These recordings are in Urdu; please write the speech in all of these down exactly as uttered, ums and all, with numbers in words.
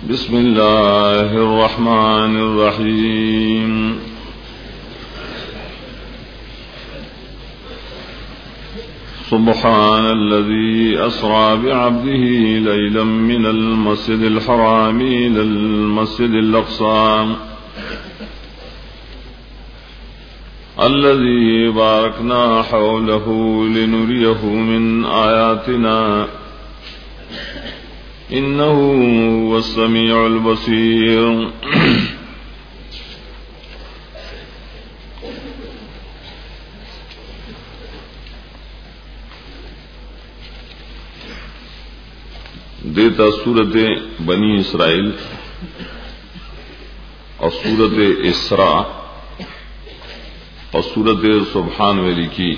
بسم الله الرحمن الرحيم سبحان الذي أسرى بعبده ليلا من المسجد الحرام إلى المسجد الأقصى الذي باركنا حوله لنريه من آياتنا إنه هو السميع البصير. دیتا سورت بنی اسرائیل اور سورت اسراء اور سورت سبحان ویلی کی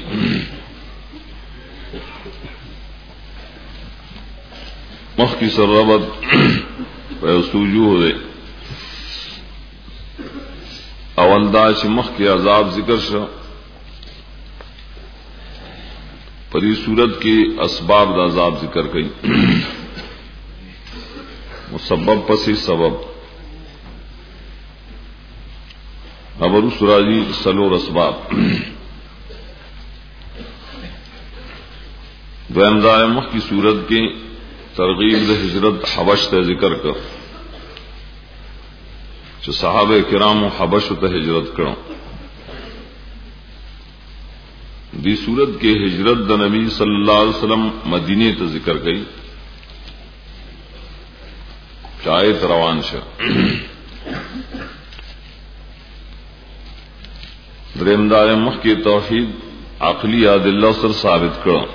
مخ کی سر ربط سوجو دے اول دا چې مخ کی عذاب ذکر شو پری صورت کی اسباب دا عذاب ذکر کئی مسبب پسی سبب ابرو سراجی سلور اسباب دویم دا مخ کی صورت کی ترغیب د ہجرت حبش ته ذکر کړ چې صحابه کرامو حبش ته هجرت کړو. دی صورت کې هجرت د نبی صلی الله علیه وسلم مدینه ته ذکر کړي چایت روان شه. دریم دار مخ کې توحید عقلی ادله سره ثابت کړو.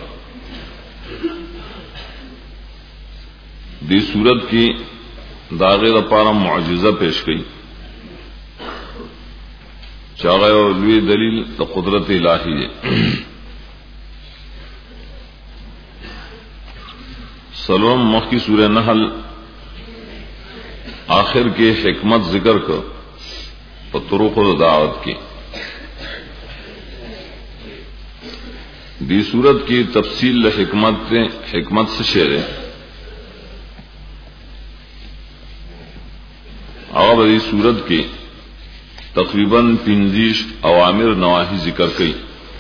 دی صورت کی داغه لپاره معجزه پیش کړي چاغه لوی دلیل د قدرت الہی دی. سلام مخ کی سورہ نحل آخر کے حکمت ذکر کر په طرق د دعوت کی. دی صورت کی تفصیل حکمت حکمت سے شعر اور بڑی صورت کی تقریباً پنځیش اوامر نواہی ذکر کئی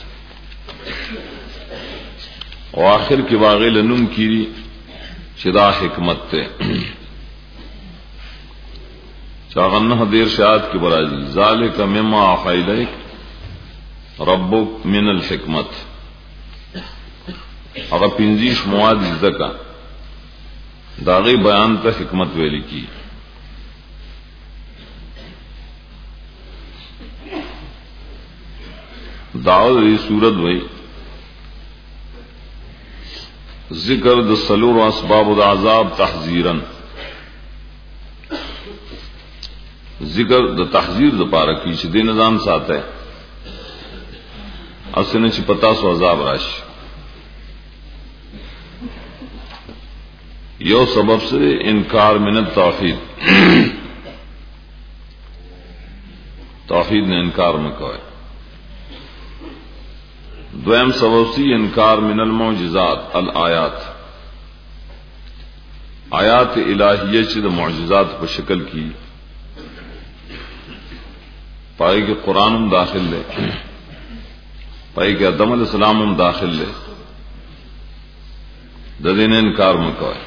اور آخر کے واقع لنم کی شدا حکمت تے چاغنہ دیر شاعت کی برازی ذالک مما اوحی الیک ربک من الحکمت. اگر پنځیش مواد ذکر داغی بیان تا حکمت ویلی کی. دعوت دی صورت وئی ذکر د سلور و اسباب د عذاب تحذیرا ذکر د تحذیر د پاره کی چې د نظام ساته اسنه چې پتا سو عذاب راشي. یو سبب سے انکار من التوحید توحید نے انکار میں کوئے. دویم سبب سی انکار من المعجزات الآیات آیات الہیہ چھ د معجزات په شکل کی پائے کہ قرآن ہم داخل لے پائے کہ آدم علیہ السلام ہم داخل لے ددین انکار مکوئے.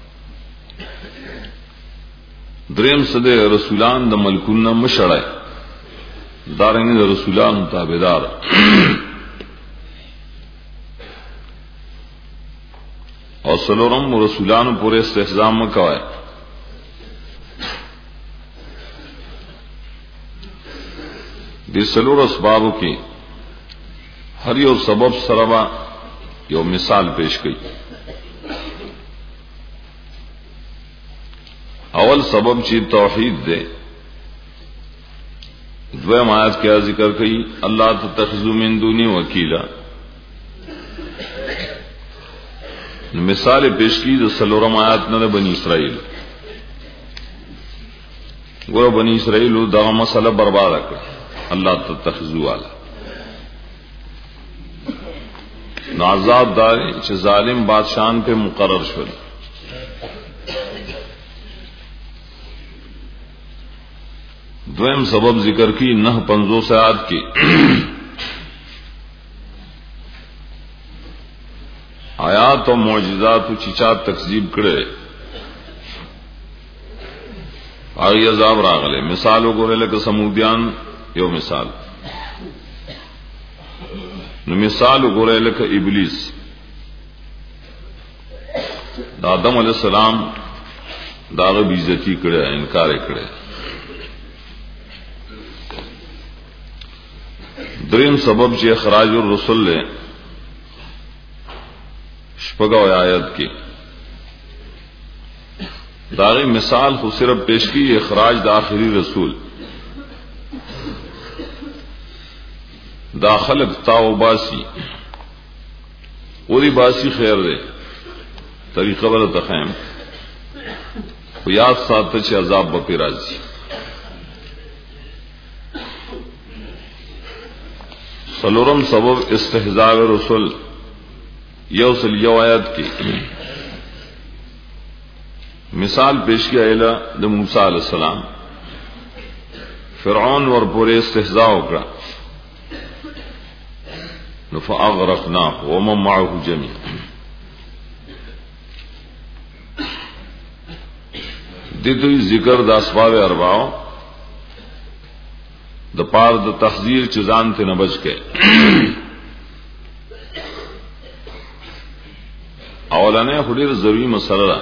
دریم صدے رسولان د ملکون مشڑے دارنگی د رسولان تابدار اور سلورم رسولان پورے استحزام مکوائے. دی سلور اسباب کی ہر یو سبب سربا یو مثال پیش کی. اول سبب چی توحید دے. دویم آیت کیا ذکر کی اللہ تتخذوا من دونی وکیلا. مثال پیش کی جو سلورم آیات نہ بنی اسرائیل گورو بنی اسرائیل دا مسئلہ برباد کر اللہ تتخذوا والا نازاب دار چھ ظالم بادشاہ پہ مقرر شول دویم سبب ذکر کی نہ پنزو سیاد کی آیات و معجزات چچا تکذیب کرے آگی عذاب راغلے مثالو گورے لکا سمودیان یو مثال نو مثالو گورے لکا ابلیس دا آدم علیہ السلام داغ بیزتی کرے انکار کرے دریم سبب چی اخراج الرسل لے شپگا آیت کی داغی مثال خود صرف پیش کی اخراج دا آخری رسول دا خلق تاو باسی اوری باسی خیر دے طریقہ بلا تخیم و یاد ساتھ چی عذاب بپی رازی سلورم سبب استحزاء رسول یوصل یو آیت کی مثال پیش کیا ایلا دا موسیٰ علیہ السلام فرعون ور پورے استحزاء اکرا فاغرقناه ومن معه جميعا دیتوی ذکر دا اسباب اربعو دا پار دا تحذیر چیزان تے نبج کے اولانے خدیر ضروری مسئلہ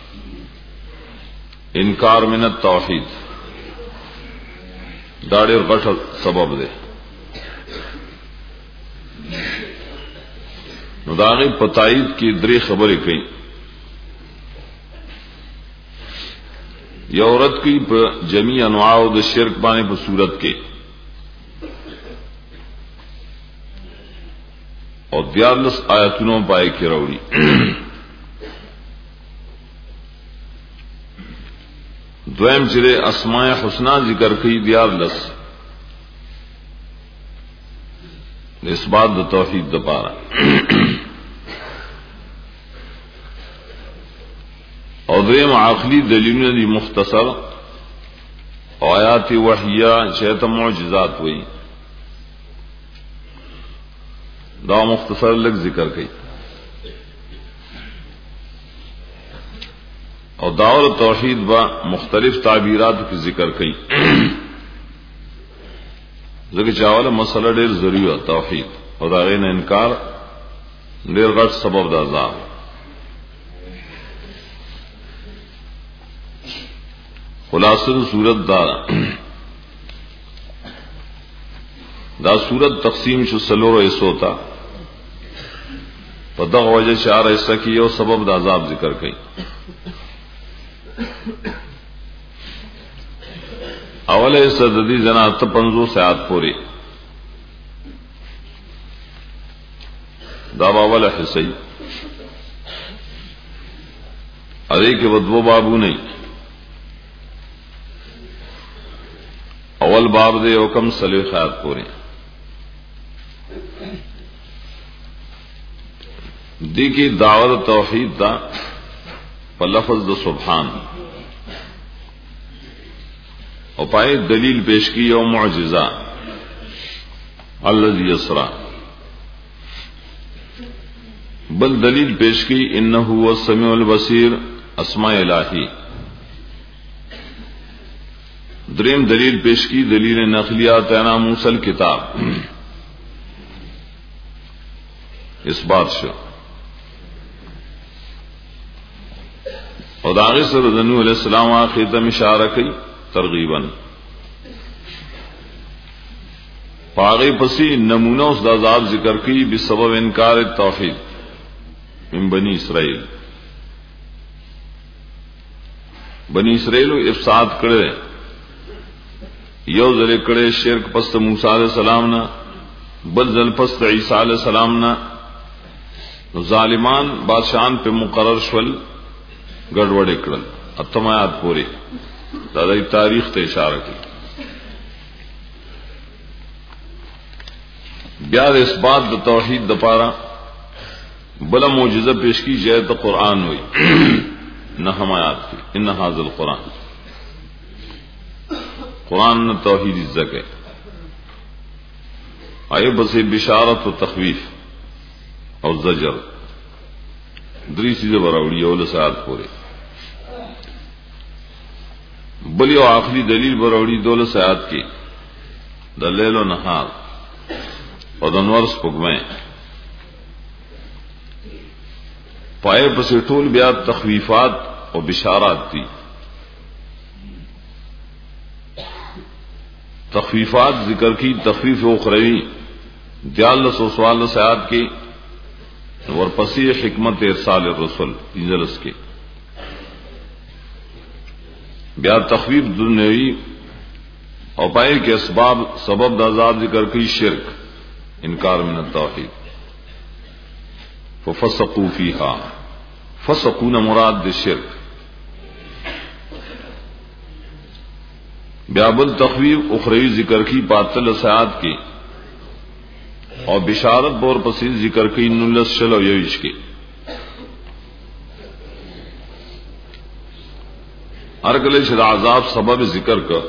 انکار من التوحید داڑے غٹ سبب دے نداغی پتائید کی دری خبریں کئی یورت کی جمی انواع د شرک بانے پر صورت کے اور دیارلس آیتونوں پائے کی روڑی دویم چرے اسماء حسنہ ذکر کی دیارلس اس بات دا توحید دا پارا اور دریم عقلی دلیلوں دی مختصر آیات وحیہ چیتا معجزات ہوئی دا مختصر لگ ذکر کی اور داور توحید با مختلف تعبیرات کی ذکر کی ذکر چاوالا مسئلہ دیر ضروری توحید اور داغین انکار دیر غٹ سبب دا عذاب خلاصہ صورت دا دا صورت تقسیم شو سلور ایسو تا پدغ وجہ چار ایسا کی یو سبب دا عذاب ذکر کئی اول ایسا ددی زنات پنزو سیات پوری دا باول حصی ارے کے بدو بابو نہیں اول باب دے حکم سلی خیات پورے دی کی دعوت توحید دا فلفظ دا سبحان اور پائے دلیل پیش کی او معجزہ الذی یسرا بل دلیل پیش کی انہ هو السمیع البصیر اسماء الہی دریم دلیل پیش کی دلیل نقلیات انا موسیٰ کتاب اس بات شو اور داغی سر دنو علیہ السلام آخیتم اشارہ کی ترغیباً پاغی پسی نمونہ اس دا عذاب ذکر کی بسبب انکار توحید من بنی اسرائیل بنی اسرائیل افساد کرے یو ذل کڑے شرک پست موسیٰ علیہ السلام نا بل ذل پست عیسیٰ علیہ السلام نا ظالمان بادشاہان پہ مقرر شول گڑوڑ اکڑل اتمایات پوری دادائی تاریخ تے اشارہ کی بیاد اس بات دا توحید دا پارا بلا معجزہ پیش کی جائے تو قرآن ہوئی نہ ہم آیات کی ان حاضر القرآن قرآن نے توحید عزت ہے آئے بس بشارت و تخویف اور زجر دری چیزیں براوڑی اول سعاد پورے بلی و آخری دلیل براوڑی دول سعاد کی دلیل و نہار اور دنورس پگمیں پائے پس ٹول بیا تخویفات اور بشارات تھی تخفیفات ذکر کی تخفیف اخروی دیالس و سوال سعاد کی ورپسی حکمت ارسال الرسل انجلس کے بیا تخفیف دنیوی اور پائے کے اسباب سبب دازاد ذکر کی شرک انکار من التوحید ففسقوا فیہا فسقون مراد شرک بیابل تخویف اخروی ذکر کی باطل سعاد کی اور بشارت بور پسید ذکر کی نلس شل و یوش کی ارگل شد عذاب سبب ذکر کا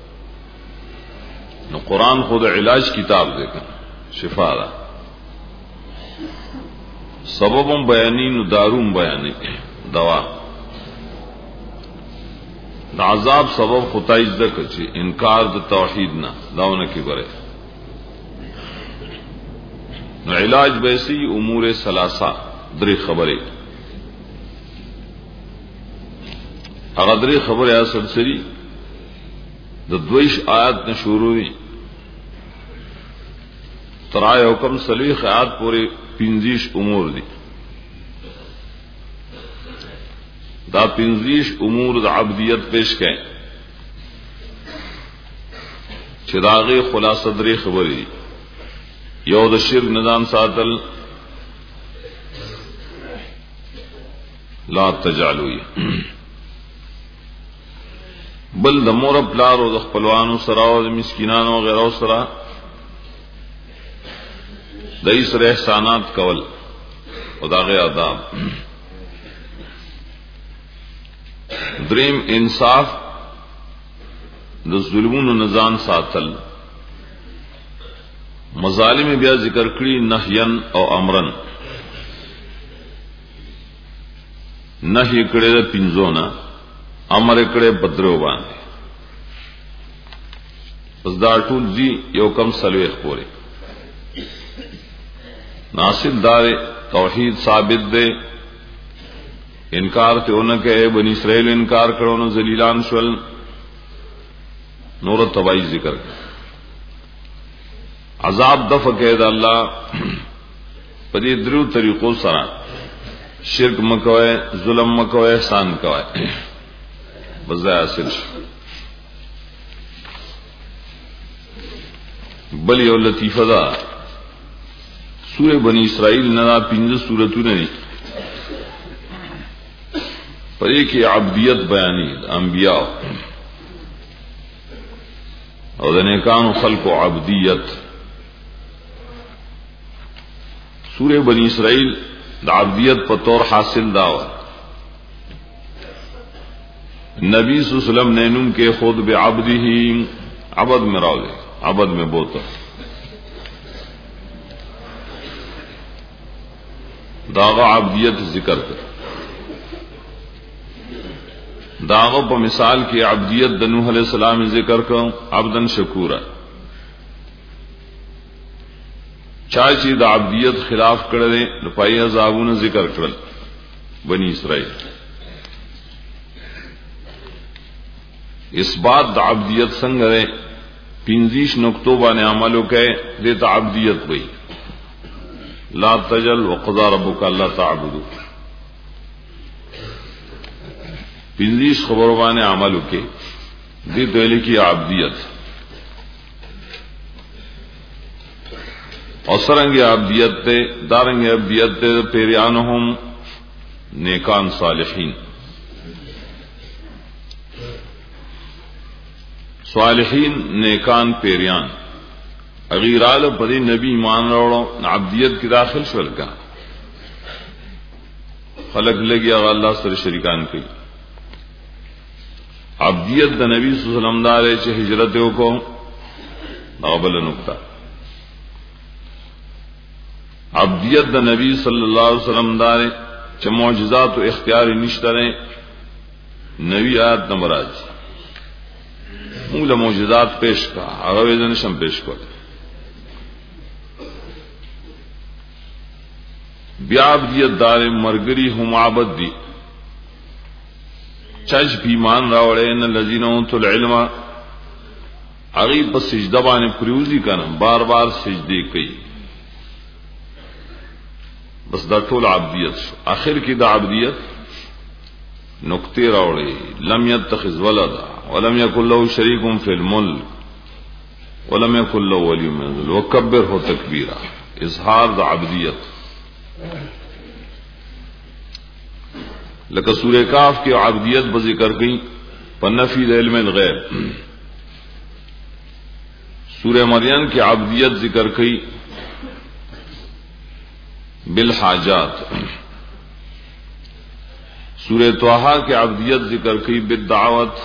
نو قرآن خود علاج کتاب دے کر شفا را سببم بیانی نو داروم بیانی دوا دا عذاب سبب خدای ذکر چی انکار د توحید نہ داونه کی برے نو علاج بیسی امور ثلاثه درې خبرې هغه درې خبرې اصل سری د دویش آیات نه شروع وي ترای حکم صلیح آیات پورے پنځیش امور دي دا پنځیش امور د عبدیت پیش کئ چې داغه خلاصه درې خبرې دي یو د شرک نظام ساتل لا تجعلوا بل د مور پلار او د خپلوانو سره او د مسکینانو او غیرو سره د ایسر احسانات کول او داغه آداب دریم انصاف د ظلمونو نظام ساتل مظالم بیا ذکر کړي نهین او امرن نهی کړي د پنځونه امر کړي بدرو باندې پس دا ټول دي یو کم سلوخ پورې ناصر دار توحید ثابت دے انکار تے انہوں کے بنی اسرائیل انکار کرو نو ذلیلان شول نور تبائی ذکر عذاب دفع قید اللہ پدی درو طریقوں سرا شرک مکوئے ظلم مکوئے احسان کوئے بزای حاصل بلی او لطیفہ دا سورہ بنی اسرائیل ندا پنځه سورتونه دي پرې کې عبدیت بیانی انبیاء او د نیکانو خلق عبدیت سورہ بنی اسرائیل د عبدیت په تور حاصل داو نبی صلی اللہ علیہ وسلم نے نوم کے خود بعبده عبد میں راولے عبد میں بوتا داغا عبدیت ذکر کر داغا پا مثال کی عبدیت د نوح علیہ السلام ذکر کر عبدن شکورا چاچی دا عبدیت خلاف کردے نپائی عذابون ذکر کرل بنی اسرائیل اس بات دا عبدیت سنگ رے پنزیش نکتو بانے عملو کے دیتا عبدیت بئی لا تجل وقضى ربك الا تعبدوا پنځیس خبرو باندې عمل وکي دې دلی کی عبدیت او سرنګ عبدیت ته دارنګ عبدیت ته پیریانهم نیکان صالحین صالحین نیکان پیریان اغیرال پدی نبی ایمان روڑو عبدیت کی داخل شول کا خلق لگی اغا اللہ سر شریکان کی عبدیت د نبی صلی الله علیه وسلم دار چې هجرت وکړو دا بل نقطه عبدیت د نبی صلی الله علیه وسلم دار چې معجزات او اختیار نشته نه نبی آیات نمبر اج موږ له معجزات پیش کا هغه ځنه شم پیش کړ بیا عبدیت دار مرګری هم عبد دي چج بیمان راوړې ان الذين اوتوا العلم هغه په سجده باندې پریوزي کنه بار بار سجدي کوي بس دا ټول عبدیت اخر کې دا عبدیت نقطه راوړې لم يتخذ ولدا ولم يكن له شريك في الملك ولم يكن له ولي من الذل وكبره تكبيرا اظهار دا عبدیت لکه سورہ کاف کی عبدیت ب ذکر گئی پنفی علم الغیب سورہ مریم کی عبدیت ذکر گئی بالحاجات سورہ طٰہٰ کی عبدیت ذکر گئی بالدعوت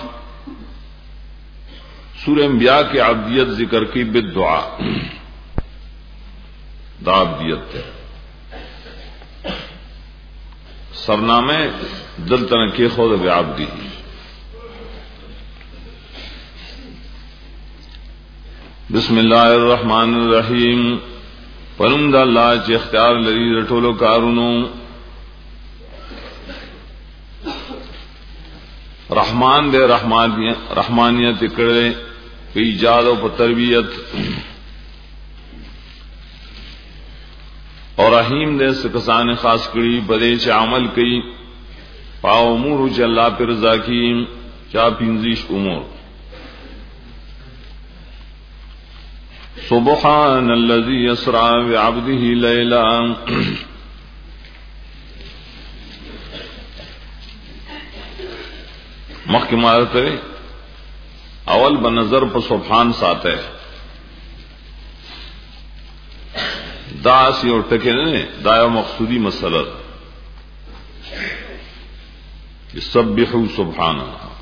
سورہ انبیاء کی عبدیت ذکر گئی بالدعاء دا عبدیت ہے سرنامے دل تنکی خود بعبدی بسم اللہ الرحمن الرحیم پنم دا اللہ چی اختیار لری رٹولو کارونو رحمان دے رحمانیت اکڑے پی ایجاد و تربیت اور رحیم دے سکسان خاص کری بدے چ عمل کئی پا امور چ اللہ پر رضا کی چا پنزیش امور سبحان الذي اسرا بعبده ليلا محکمات اول بنظر پر سبحان ساتے دا سی اور ٹکے نے دایا مقصودی مسئلہ سبحوا سبحان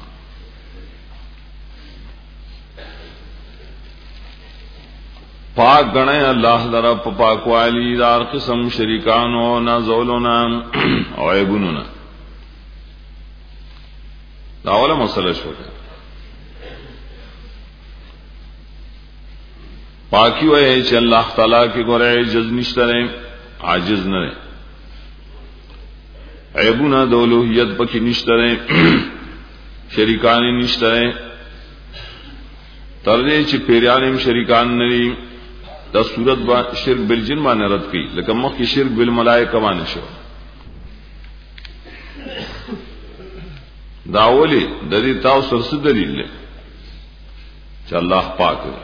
پاک گنے اللہ درا پاک والی دار قسم شریکانو نا زولونا او عیبونونا دا اولا مسئلہ شو پاکی وہ ہے کہ اللہ تعالیٰ کے گورے عجز نشترے عاجز نہ رہے عیبونا دولوہیت پکی نشترے شریکانی نشترے تردے چی پیریانیم شریکان نری دا صورت با شرک بالجن با نرد کی لیکن مخ کی شرک بالملائکہ با نشو داولی دلی تاو سرس دلیل لے چا اللہ پاک ہے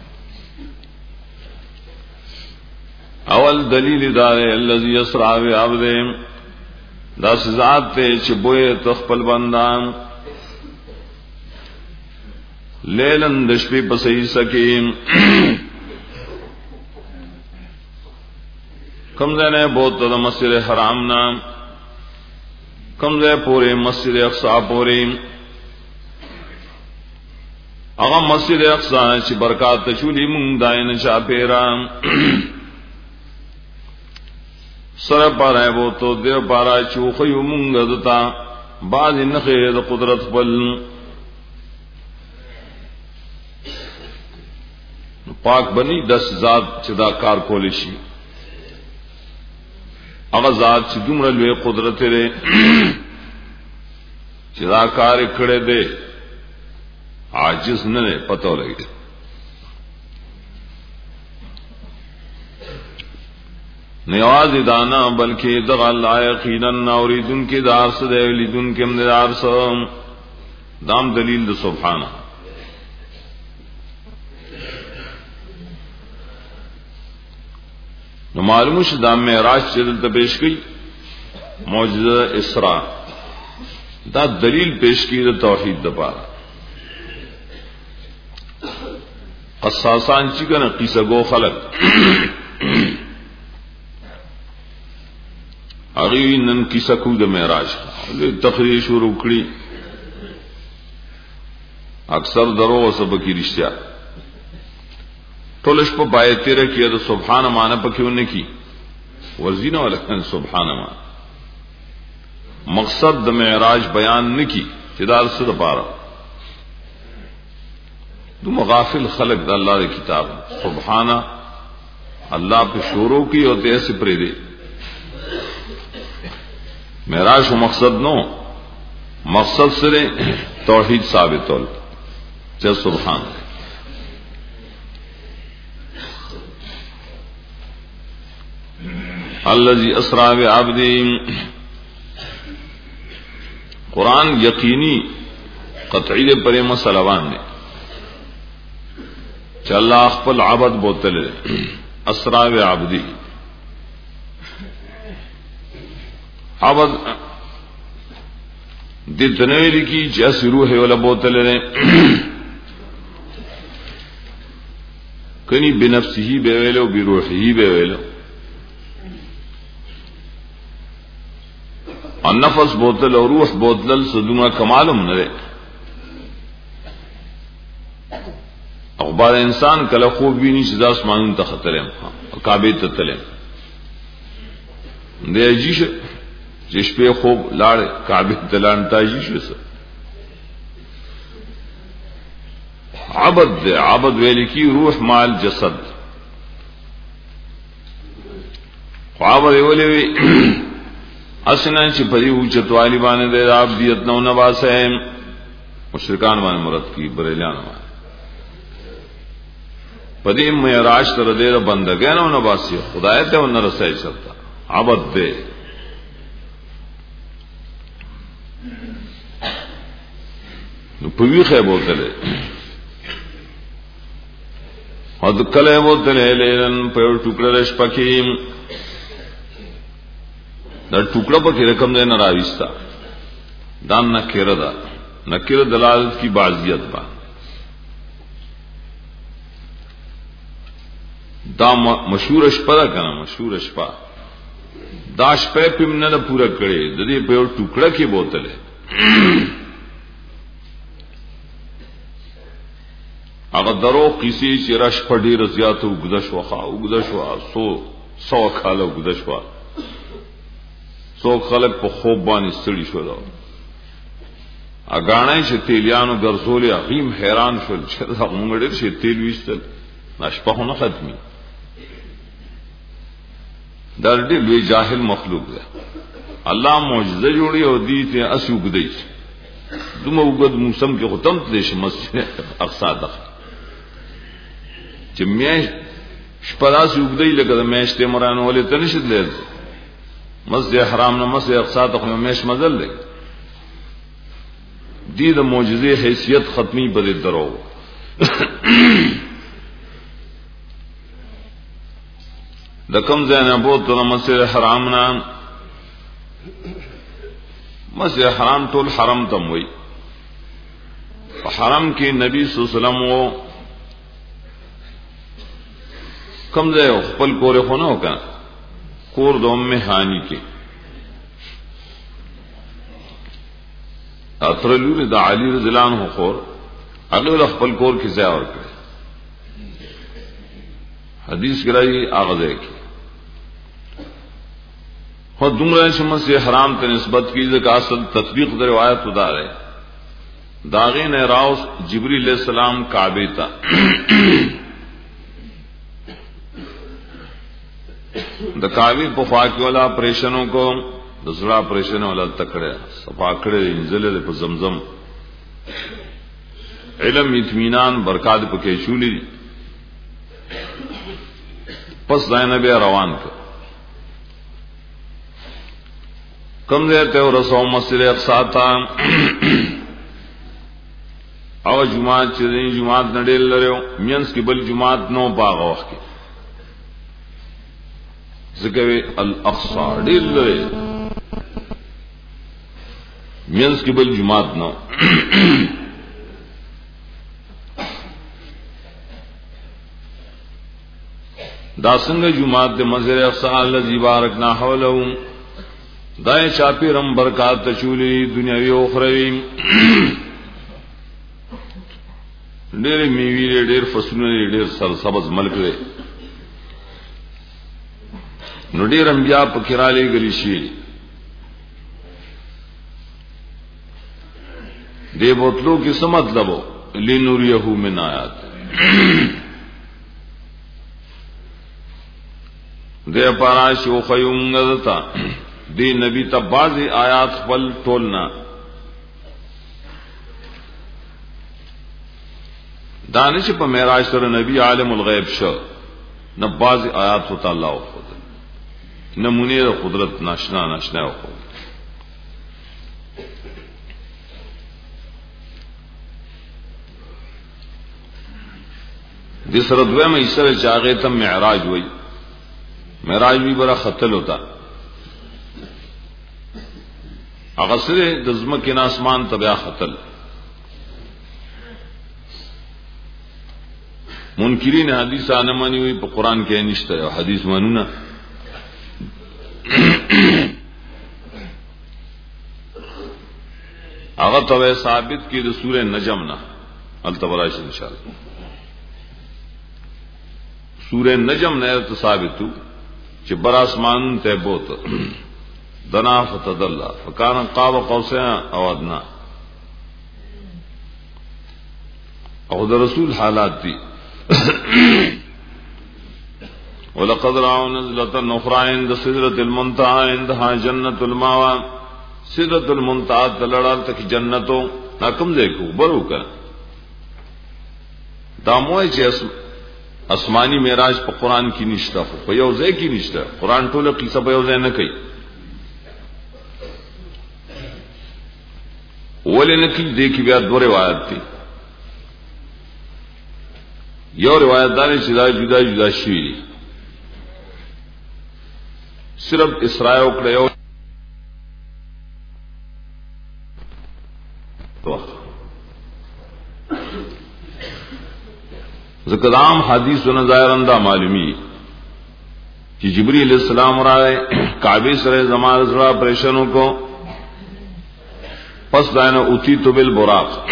اول دلیل دارے الذی اسرا بعبدہ دا ذات تے چبوئے تخپل بندان لیلن دشپی پسی سکیم کمزے بہت دا مسجد حرام نام کمزے پورے مسجد اقصا پورے اغا مسجد اقصا چی برکات چولی مونگ دائن چا پیرام سر پارا ہے وہ تو دیر پارا چوخیو مونگ دتا بعض نخیر قدرت پل پاک بنی دس ذات چدا کار کولیشی اغا ذات چی دومره لوی قدرت رے چدا کار کھڑے دے عاجز نہ پتہ لگے نیواز دانا بلکہ دغا اللہ یقینا اوریدن کی دار سے دے لیدن کے امدار سے دام دلیل دا سبحانہ نو معلوم شد دام معراج چدل تا پیش کی معجزہ اسراء دا دلیل پیش کی دا توحید دا پارا قصاصان چکن قیسہ گو خلق اغیوی نن کیسہ کو دا معراج تقریر شروع کری اکثر درو او سبکی رشتیا ټولش په بای تیر کې د سبحان معنا پکېونه کی ورزینه ولکن سبحان ما مقصد د معراج بیان نکی چې دا څه د پاره دو مغافل خلق د الله دی کتاب سبحان الله په شروع کی او ته ایسے پرې دی معراج و مقصد نو مقصد سره توحید ثابت ول چې سبحان الذي اسرا بعبده قرآن یقینی قطعی دے پرے مسلوان نے چې الله خپل عبد بوتل اسرا بعبده عبد دې تنویل کی جس روح ولا بوتل نے کني بنفسه به ویلو بروحه به ویلو ان نفس بوتل او روح بوتل سدوما کمالم نه او بعد انسان کله خوب ویني چې د اسمانونو ته خطرم او کعبه ته تلم دی جیش چې شپه خوب لاړ کعبه ته لاړ تاجی شو عبد عبد ویل کی روح مال جسد عبد ویل اسنا چې په دې اوچتوالي باندې د عبادت نو نواسه مشرکان باندې مراد کی بریلیان باندې په دې معراج تر دې بندګانو نواسه خدای ته ون رسای ستا عبد دې نو په وی خې بوتله او د کله بوتله لین په ټوکړه رش پکې دا ټوکړه په کې رقم نه نه راويستا دا نکره ده نکره دلالت کی بعضیت با دا مشهور شپه ده کنه مشهور شپه دا شپه په مننه پورا کړي د دې په ټوکړه کې بوتله هغه درو قصې چې رش په ډیر زیات وګدښ وخا وګدښ وا سو سو کاله وګدښ وا سو خلق په خوب باندې ستړي شول اګانای چې تیلیانو ګرځولې اقیم حیران شول چې دا موږ ډېر شي تیل وستل نشپه نه ختمي دا دې لوی جاهل مخلوق دی الله معجزه جوړي او دې ته اس وګدای دومره وګد موسم کې ختم دې شي مسجد اقصا ده چې مې شپلاس وګدای لکه مېشته مرانه ولې تنشد لیدل مسجد حرام نه مسجد اقصا ته خو مېش مزل دی دې د معجزې حیثیت ختمي بده درو د کوم ځای نه بوته مسجد حرام نه مسجد حرام ټول حرم تم وي په حرم کې نبی صلی الله علیه وسلم وو کوم ځای خپل کور خونه وکړه کور د ام هانی کې اترلو د علی رضی الله عنه خور هغه خپل کور کې ځای ورکړ حدیث کې راځي هغه ځای کې خو دومره چې مسجد حرام ته نسبت کیږي ځکه اصل تطبیق د روایت ودا ده داغه نه راوس جبرئیل علیہ السلام کعبه ته د کعبه په خوا کې ولا اپریشنوں کو د زړه اپریشن ولا تکړه صفا کړې انزل په زمزم علم اطمینان برکات پکې شولې پس ځای به روان کړ کم دې ته ورسو مسجد اقصا ته او جمعه چې جمعه نډېل لرو مینس کې بل جمعه نو باغ وخت کې زګوي الاقصا ډېل لري مینس کې بل جمعه نو دا څنګه جمعه د مسجد اقصا الذي باركنا حوله دای چاپی رم برکات چولی دنیاوی او اخروی ډېر میوې ډېر فصلونه ډېر سرسبز ملک دی نو ډېر انبیا په کراله غلي شي دې بوتلو کې څه مطلب وو لنوریه من آیات دې پاراش او خيومغتا دې نبی ته بعضي آیات خپل ټولنا دانش په معراج سره نبی عالم الغیب شو نه بعضي آیات ته الله او خود نمونه د قدرت ناشنا ناشنا او خود دې سره دوه مې سره چاغه ته معراج وای معراج بھی بڑا خطل ہوتا هغه سره د زمکه نه اسمان ته بیا خطل منکرین حدیث انه مانی وی په قران کې نشته او حدیث مانونه هغه ته ثابت کی د سوره نجم نه التبراش ان شاء الله سوره نجم نه ثابتو چې بر اسمان ته بوت دنا فتدلا فکان قاب قوسین او ادنا او د رسول حالات دي ولقد راوا نزلة أخرى عند سدرة المنتهى عندها جنة المأوى سدرة المنتهى تلڑال تک جنتو ناکم دیکھو برو کا داموئی چیس اسمانی معراج په قران کې نشته خو په یو ځای کې نشته قران ټول قصه په یو ځای نه کوي ولې نه کې دې کې بیا دوه روایت دي یو روایت دا چې دا جدا جدا شي صرف اسراء او کړو ذکر عام حدیث و نظائرندہ معلومی کہ جبریل علیہ السلام رائے کعبے سرے زمان رضا پریشنوں کو پس دائنہ اتی تو بالبراق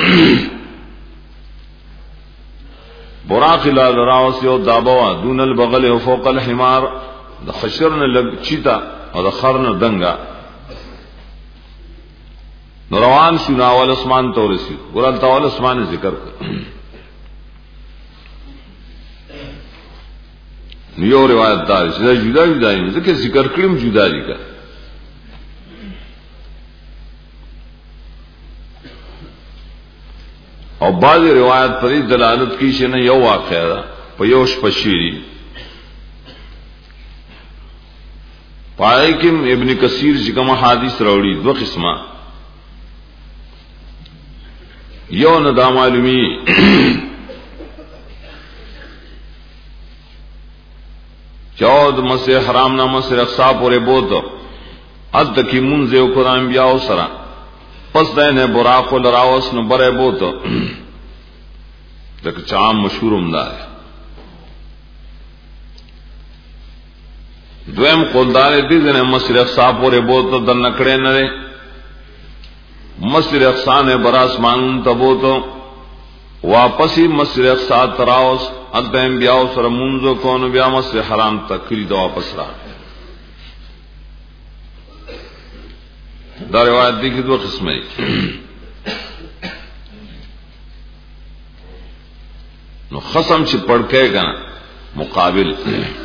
براق لا لراوسی و دابوا دون البغل و فوق الحمار دا خشرن لگ چیتا و دا خرن دنگا نروان شناوال اسمان تورسی ورالتاوال اسمان ذکر کر یو روایت دار چې جدا جدا دي ځکه ذکر کړم جدا دي کا او بعض روایت پر دلالت کوي چې نه یو واقعا ده په یو شپشيري پای کې ابن کثیر چې کوم حدیث راوړي دوه قسمه یو نه دا معلومي چود مسجد حرام نہ مسجد اقصا پورے بوت اد کی منزه او قران بیا او سرا پس دینه براق لراوس نو بره بوت دک چام مشهور همدا دویم قولدار دې نه مسجد اقصا پورے بوت د نکړې نه مسجد اقصا نے بر اسمان تبوت واپسی مسجد اقصا تراوس ادم بیا سره منځو کو نو بیا مسجد حرام تکری دا واپس را دا روایت دي کې دوه قسمه دي نو خصم چې پړکې غنا مقابل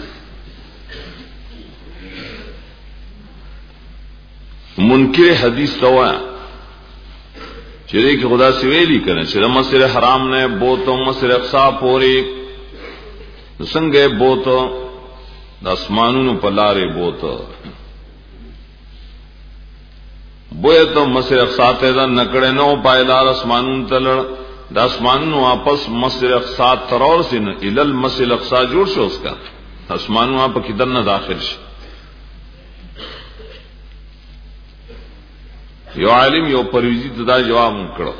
منکر حدیث توا چې دې کې خدا سی ویلي کنه چې مسجد حرام نه بوته مسجد اقصا پورې څنګه بوته د اسمانونو په لارې بوته بوته مسجد اقصا ته دا نکړې نو پایلار اسمانونو تلل د اسمانونو واپس مسجد اقصا ترور سین ال المسجد اقصا جوړ شو اس کا اسمانونو په کې دنه داخل شي یو عالم یو پرویزی ته دا جواب کړو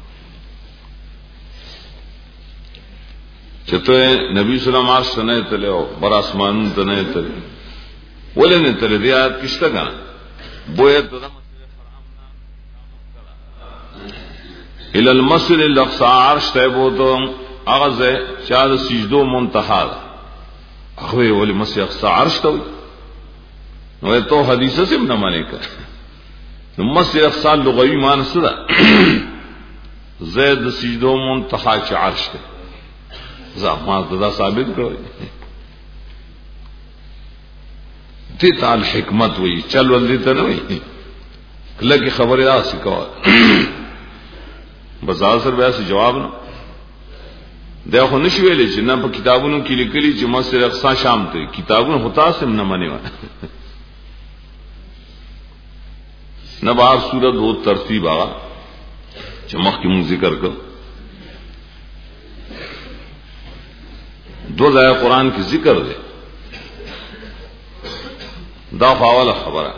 چته نبی صلی الله علیه وسلم نه تلو بر اسمان ته نه تل ولنه تل بیا کشته غا بوې ته د مسجد حرام نه الى المسجد الاقصى عرش ته بوته هغه ځای چې د سجدو منتها ده هغه ولې مسجد اقصى عرش ته نو ته حدیثه سم نه معنی کا نو مسجد اقصى لغوي معنی څه ده زید سجدو منتها چې عرش ته زما دا ثابت کړی دې تعال حکمت وی چل ولې ته نه وی کله کی خبره راځي کوه بازار سره بیا څه جواب نه دا خو نشي ویلې چې نه په کتابونو کې لیکلي چې مسجد اقصی شام ته کتابونو هوتا سم نه منی و نه بار صورت او ترتیب آ چې مخکې مون ذکر کړ دو ځای قران کې ذکر دی دا فاوله خبره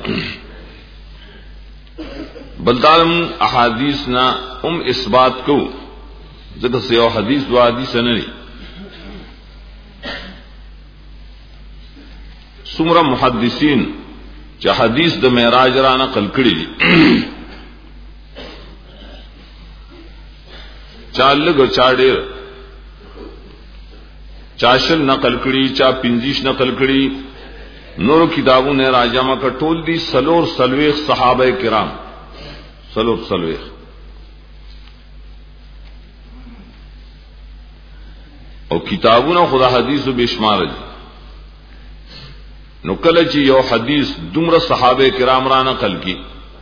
بلدارم احادیث نا ام اثبات کو ذکر سے یو حدیث دو حدیث نه لري سمره محدثین چې حدیث د معراج را نقل کړي دي چالګ چاډیر چاشل نقل کړي چا پنځیش نقل کړي نور کتابونه راجمه کټول دي سلور سلويخ صحابه کرام سلور سلويخ او کتابونه خدا حدیث بشمار دي نو کله چې یو حدیث دومره صحابه کرام را نقل کی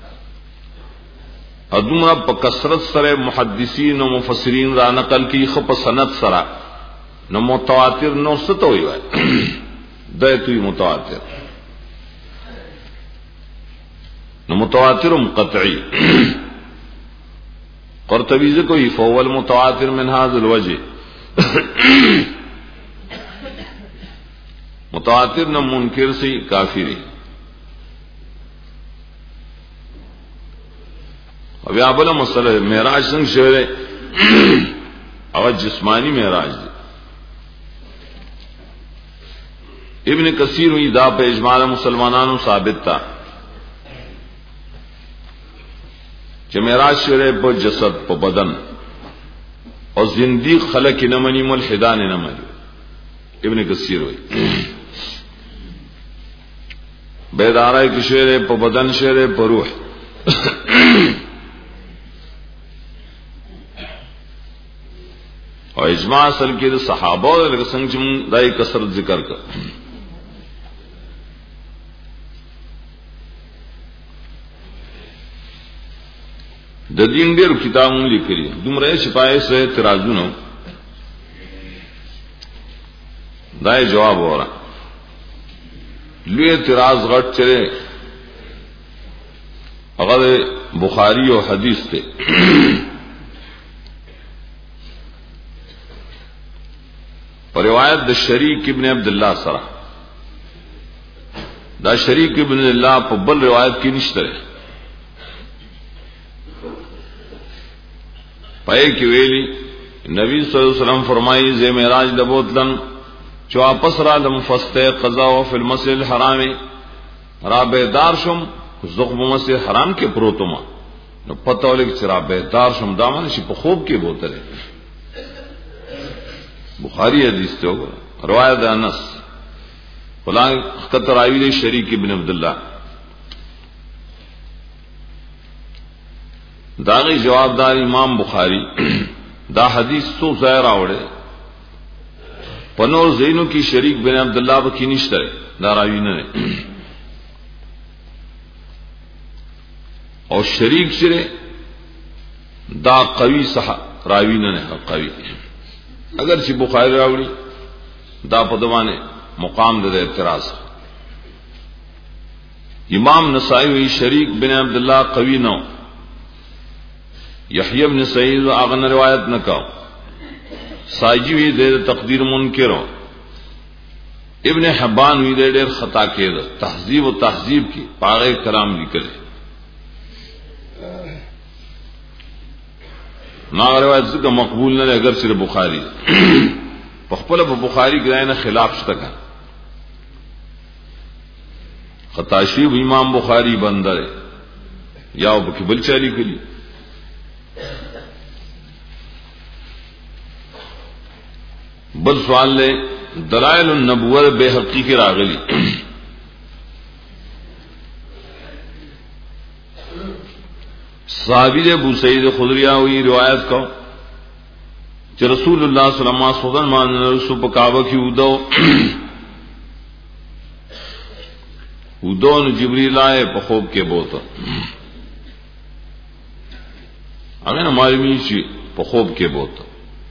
او دومره په کثرت سره محدثین او مفسرین را نقل کی خو په سند سره نو متواتر نو ستو وي دایته متواتر نو متواتر قطعی قرطبی ذکر کوئی فول متواتر من هذا الوجه متواتر نہ منکر سے کافری اب یا بلا مسئلہ معراج سنگ شعر او جسمانی معراج ابن کثیر ہوئی دا پہ اجماع مسلمانانو ثابت تھا کہ معراج شعر پہ جسد پہ بدن اور زندیق خلق نہ منی ملحدان نہ منی ابن کثیر ہوئی بیدارہ کی شعر پہ بدن شعر پہ روح اور اجماع اصل کے صحابہ اور سنگ دائی کثرت ذکر کر د دین ډېر کتابونه لیکلي دومره شپای سره اعتراضونه دای جواب ورا لوی اعتراض غټ چره هغه بخاری او حدیث ته پر روایت د شریک ابن عبد الله سره دا شریک ابن الله په بل روایت کې نشته پائے کی ویلی نبی صلی اللہ علیہ وسلم فرمائی زی معراج دبوتلن چو واپس را لم فستے قضا و فی المسجد الحرام را بیدار شم زغب مسجد حرام کے پروتما نو پتہ ولے کہ را بیدار شم دامن شي په خوب کې بوتره بخاری حدیث ته وګوره روایت انس فلان خطر راوی شریک ابن عبد الله داغی جوابدار امام بخاری دا حدیث تو ظاہر آوڑے پنور زینو کی شریک بن عبداللہ بکی نشترے دا راوی نے اور شریک شرے دا قوی صحا راوی نے قوی اگرچہ بخاری راوڑی دا پدوانے مقام دے اعتراض امام نسائی ہوئی شریک بن عبداللہ قوی نو یحیی بن سعید اغن روایت نہ کہو ساجی وی دے تقدیر منکرو ابن حبان وی دے ډیر خطا کړه تهذیب و تهذیب کی پاغه کلام لیکل نا روایت څخه مقبول نه اگر صرف بخاری په خپل په بخاری کې نه خلاف شته کا خطا شی امام بخاری بندر یا وبکبل چالي کړي बल सवाल ले दलाइल النبوة बेहकी की रागली साबिर अबू सईद खुदरिया हुई रिवायत को कि रसूलुल्लाह सल्लल्लाहु अलैहि वसल्लम मान रसूल काबा की उदो उदो न जिब्रील आए पखोब के बोत अगर हमारी मीची पखोब के बोत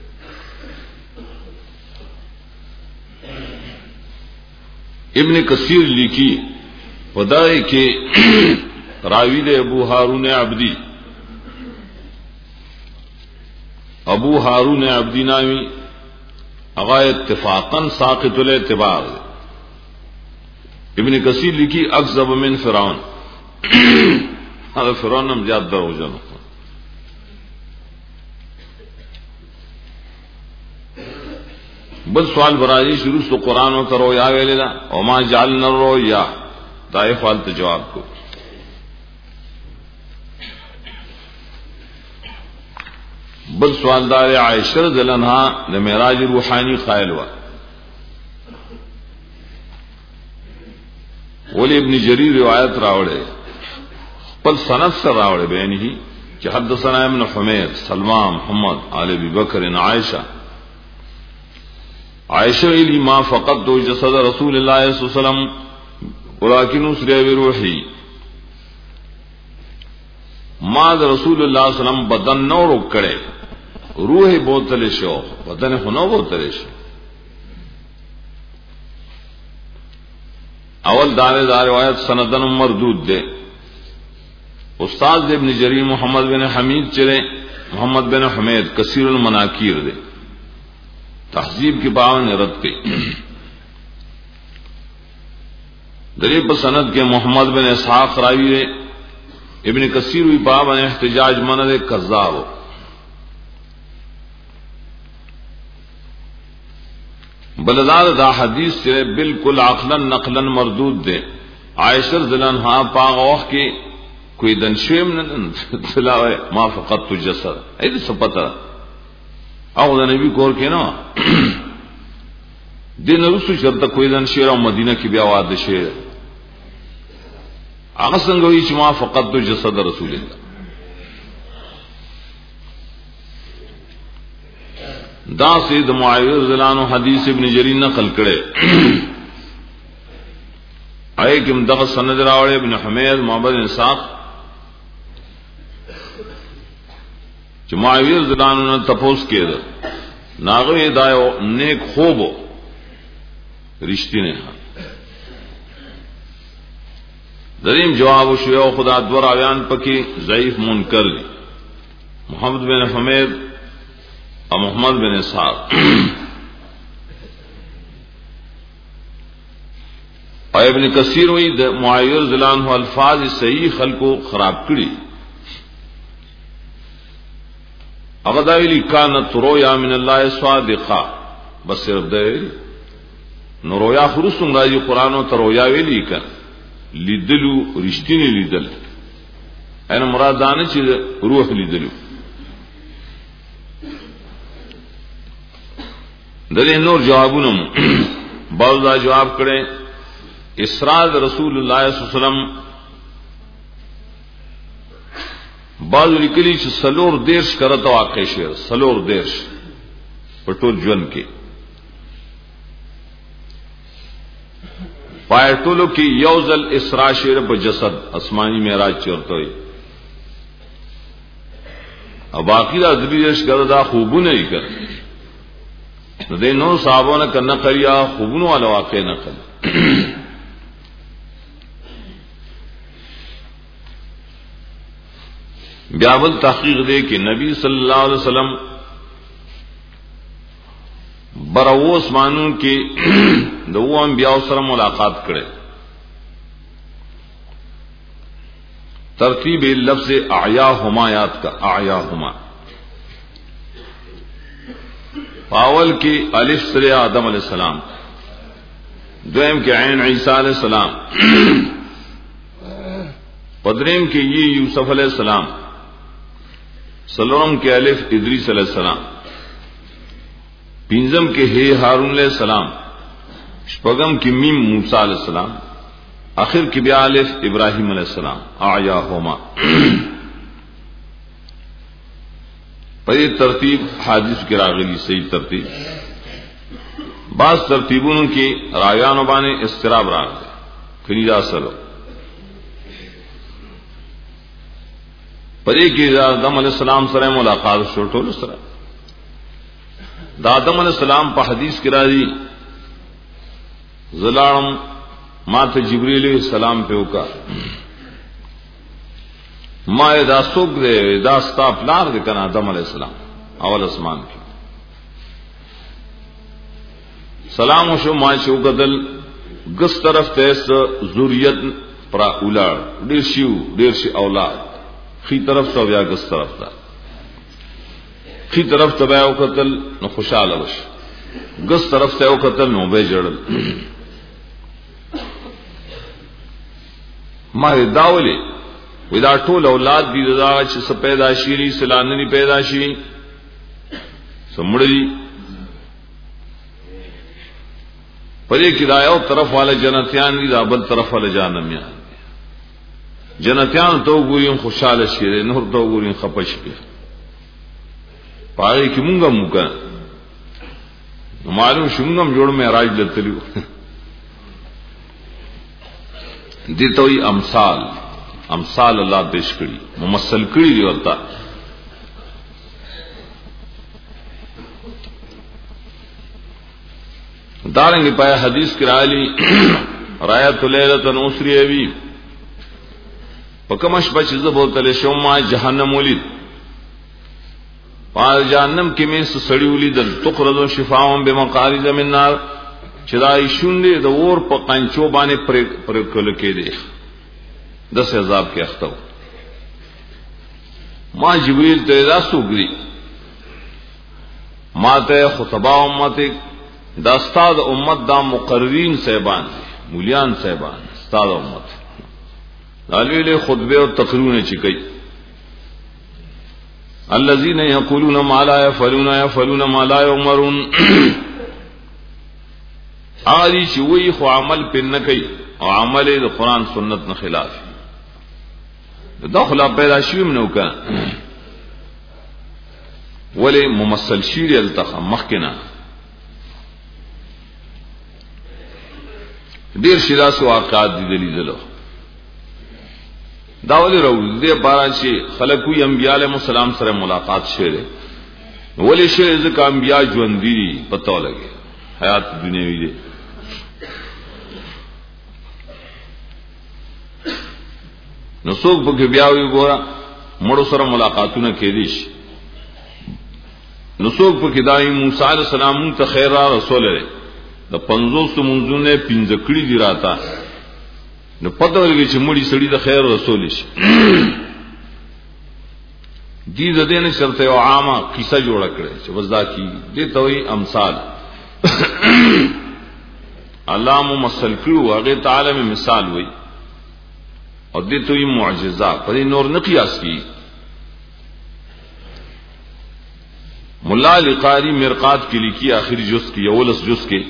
इब्न कसीर लिखी वदाए के रावीद अबू हारून अब्दी अबू हारून अब्दी नामी अगा इत्तिफाकन साकितुल एतिबार इब्न कसीर लिखी अक्ज़ब मिन फिरौन फिरौन हम ज्यादा हो जाना बस सवाल बराजी शुरू से कुरान और करो या वेलेला और मां जाल न रो या दाए फालत जवाब को बस सवालदार आयशा रज़ियल्लाहु अन्हा ने मेराज रूहानी कायल हुआ वली इब्न जरीर रिवायत रावड़े पल सनद से रावड़े बयान ही कि हदसना इब्न हुमैर सलमा मोहम्मद आले अबी बकर आयशा आयशा इली मा फकत दो जसद रसूलुल्लाह सल्लल्लाहु अलैहि वसल्लम वलाकिन उसरे बिरूही माद रसूलुल्लाह सल्लल्लाहु अलैहि वसल्लम बदन नो रोकड़े रूह बोतले शो बदन हुनो बोतले शो अवल दारे दार रिवायत सनदन मरदूद दे उस्ताद इब्न जरीर मोहम्मद बिन हमीद चले मोहम्मद बिन हुमैद कसीरुल मनाकीर दे तहजीब की बावन ने रद्द की दरीब सनद के मोहम्मद बिन इसहाक रावी ने इब्न कसीर हुई बावन एहतजाज मनद कज़्ज़ाब बलदार दा हदीस से बिल्कुल अखलन नकलन मरदूद दे आयशा रज़ियल्लाहु अन्हा पागौह के कोई दनशेम न दिलावे मा फकत तु जसद ऐसे सपता आओ नबी कोर के ना दिन रुसु शब्द कोई दन शेर और मदीना की ब्यावाद शेर आगसंग हुई मा फकत तु जसद रसूलुल्लाह दा सैयद मुआविया रज़ियल्लाहु अन्हु हदीस इब्न जरीर नकल करे आए कि मुदग सनद रावड़े इब्न हुमैद मोहम्मद बिन साख मुआविया रज़ियल्लाहु अन्हु ने तपोस के नागवे दायो नेक खूब रिश्ती ने दरीम जवाब शुया खुदा द्वर आव्यान पकी ज़ईफ मुनकर दी मोहम्मद बिन हुमैद और मोहम्मद बिन इसहाक और इब्न कसीर हुई मुआविया रज़ियल्लाहु अन्हु अल्फाज सही खल को खराब करी अगदाविली का न तुरोया मिनल्लाह स्वादिका बस सिर्फ दे नरोया खुरुसुम राजी कुरान और तरोया वेली का लिदलु रिश्ती ने लिदल एन मुरादाने चीज रूह लिदलु दले नूर जवाबुनम बावजा जवाब करे इसराद रसूलुल्लाह सल्लल्लाहु अलैहि वसल्लम बाजू निकली सलोर देश करत वाक़े शेर सलोर देश पटोल जन के पायटोलो की यौजल इसरा शेर पर जसद आसमानी मेराज चरतो अब बाकी अदबी देश करदा खूबू नहीं कर दे नो साहबों ने करना करिया खूबनों वाला वाक़े न कर ब्यावल तहकीक दे कि नबी सल्लल्लाहु अलैहि वसल्लम बरवो आसमानों के दो अंबिया से मुलाकात करे तरतीब लफ्ज़ आया हुमायात का आया हुमा पावल की अलिफ सरे आदम अलैहिस्सलाम द्वैम के ऐन ईसा अलैहिस्सलाम पदरेम के ये यूसुफ अलैहिस्सलाम सलोम के अलिफ इदरीस अलैहिस्सलाम پینزم کې ہے هارون علیہ السلام، شپږم کې میم موسی علیہ السلام، اخر کې بیا الف ابراہیم علیہ السلام اعیاهما. په دې ترتیب حدیث کې راغلي صحیح ترتیب. بعض ترتیبونو کې راویانو باندې استراب راغلی کړي دا سره. پدې کې آدم علیہ السلام سره ملاقات شو ټول سره. دا آدم علیہ السلام په حدیث کې راځي زلالم ما ته جبرئیل علیہ السلام په وکا ما دا سوق دے دا ستا پلار دے کنا آدم علیہ السلام اول اسمان کې سلام شو ما شو قدل گس طرف ته ذریت پر اولاد ډیر شو ډیر شي اولاد خي طرف ته بیا گس طرف ته خي طرف ته بیا وکتل نو خوشاله وش گس طرف ته وکتل نو به جړل ما داولې ودا ټول اولاد دي دا چې څه پیدا شي سلانني پیدا شي سمړي پدې کې دا یو طرف والا جنتیان دي دا بل طرف والا جهنميان جنتیان ته وګورئ خوشاله شي نور ته وګورئ خپش کې پاره کې مونږه مونږه معلوم شومږم جوړ معراج لتلو دي توي امثال امثال الله پیش کړي ممثل کړي دی ورته دارنګ په حدیث کې راځي رایت لیلۃ نوسری وی پکمش بچ زبوتل شوما جهنم ولید پار جهنم کې مې سړی ولیدل تخرجو شفاء بمقارض من نار چرای شونډې د اور په قنچو باندې پر پر کول کې دي دس عذاب کې اختو ما جبريل ته دا سوګري ما ته خطبه امت دا استاد امت دا مقررین صاحبان مولیان صاحبان استاد امت دالوی له خطبه او تقریرونه چي کوي الذين يقولون ما لا يفعلون يفعلون ما لا يؤمرون اړي چې وی خو عمل پن نه کوي او عمل د قران سنت نه خلاف داخله پیدا شوم نو کا ولی ممثل شیر التخ مخکنا ډیر شراس واقعات دي دلیدلو داولی رو دې باران شي خلقو انبیاء علیهم السلام سره ملاقات شوه ولی شي ځکه انبیاء ژوند دي پتو لګي حیات دنیوي دي نو څوک به بیا وی ګورا مړو سره ملاقاتونه کېدي شي نو څوک په کدای موسی علیہ السلام ته خیر رسول لري د پنځوس منځونه پنځه کړي دي راته نو پته ولګي چې مړي سړي د خیر رسول شي دې زده نه شرطه او عامه قصه جوړ کړي چې وزدا کی دې توي امثال الله ممثل کړو هغه تعالی می مثال وای او دې توي معجزہ پر نور نه قیاس کی مولا لقاری مرقات کې لیکي اخري جز کې اولس جز کې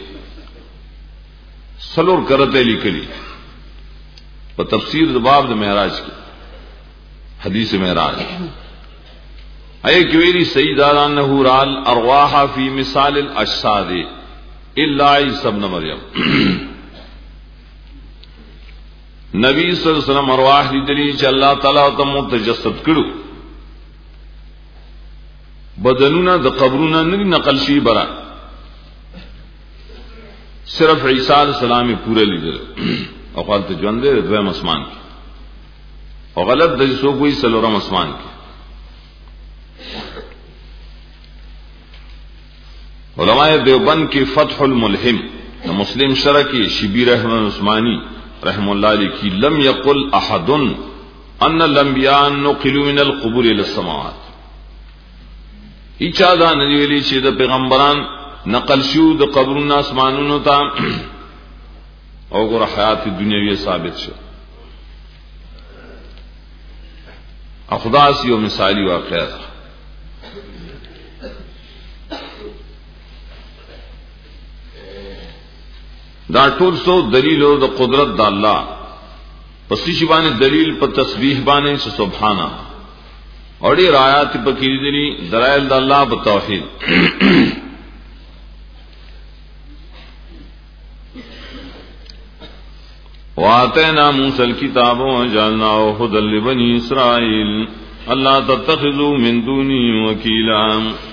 سلور کرته لیکلي په تفسیر د باب د معراج کې حدیث معراج اي کې ویلي سیدنا انه رال ارواح فی مثال الاجساد الا عیسی ابن مریم نبی صلی الله علیه وسلم ارواح دي چې الله تعالی ته متجسد کړو بدنونه د قبرونو نه نقل شي برا صرف عیسی علیہ السلام پورا لیدل او قالت ژوند دې دویم اسمان کې او غلط د سو کوئی سلورم اسمان کې علماء دیوبند کې فتح الملهم مسلم شرح کې شبیر احمد عثمانی رحم الله علیه کی لم یقل احد ان الانبیاء نقلوا من القبور الى السماوات اچا دا نه ویلي چې د پیغمبران نقل شو د قبرونو اسمانونو ته او ګور حیات دنیوي ثابت شو اخداس یو مثالی واقعا دا ټول سو دلیل او د قدرت د الله پسې شی باندې دلیل په تسبیح باندې سبحانه اور یہ آیات پکې دي دلائل د الله په توحید واتینا موسی الكتاب وجعلناه هدى لبني اسرائيل الا تتخذوا من دوني وكيلا